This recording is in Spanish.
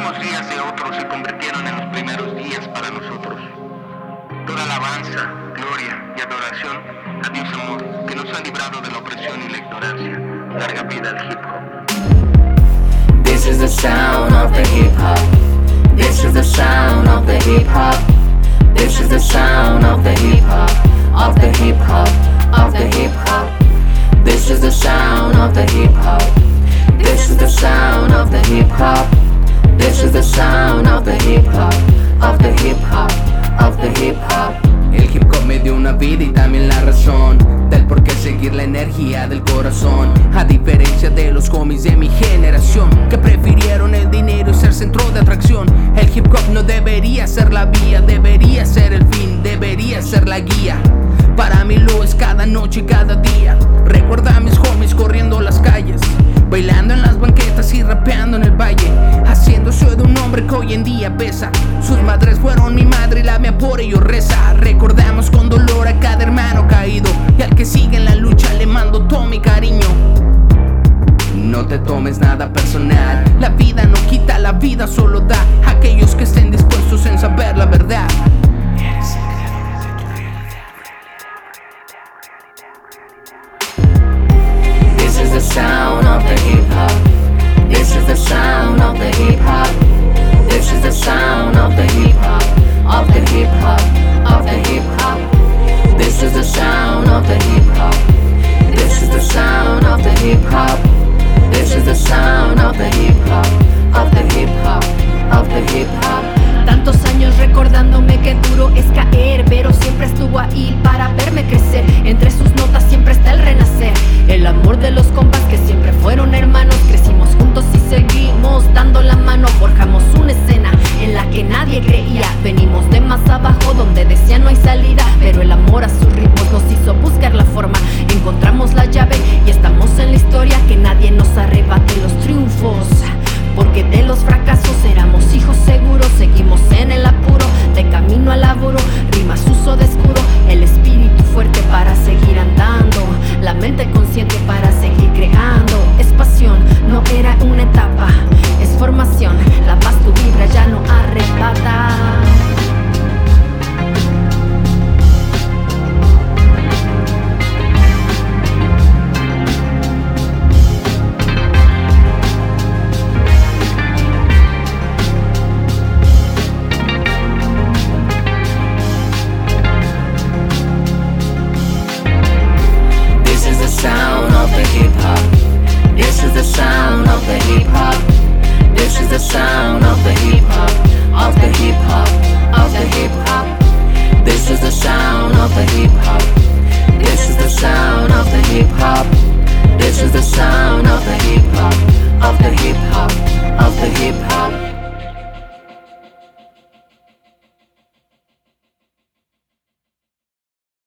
últimos días de otros se convirtieron en los primeros días para nosotros. Toda alabanza, gloria y adoración a Dios amor, que nos ha librado de la opresión y la ignorancia. Larga vida al hip hop. This is the sound of the hip hop. This is the sound of the hip hop. This is the sound of the hip hop. Of the hip hop. Of the hip hop. This is the sound of the hip hop. This is the sound of the hip hop. This is the sound of the hip hop. Of the hip hop. Of the hip hop. El hip hop me dio una vida y también la razón del por qué seguir la energía del corazón. A diferencia de los homies de mi generación que prefirieron el dinero y ser centro de atracción, el hip hop no debería ser la vía, debería ser el fin, debería ser la guía. Para mí lo es cada noche y cada día. Recuerda a mis homies corriendo las calles, bailando en las banquetas y rapeando en el valle, haciéndose de un hombre que hoy en día pesa. Sus madres fueron mi madre y la mía por ello reza. Recordamos con dolor a cada hermano caído, y al que sigue en la lucha le mando todo mi cariño. No te tomes nada personal, la vida no quita, la vida solo da.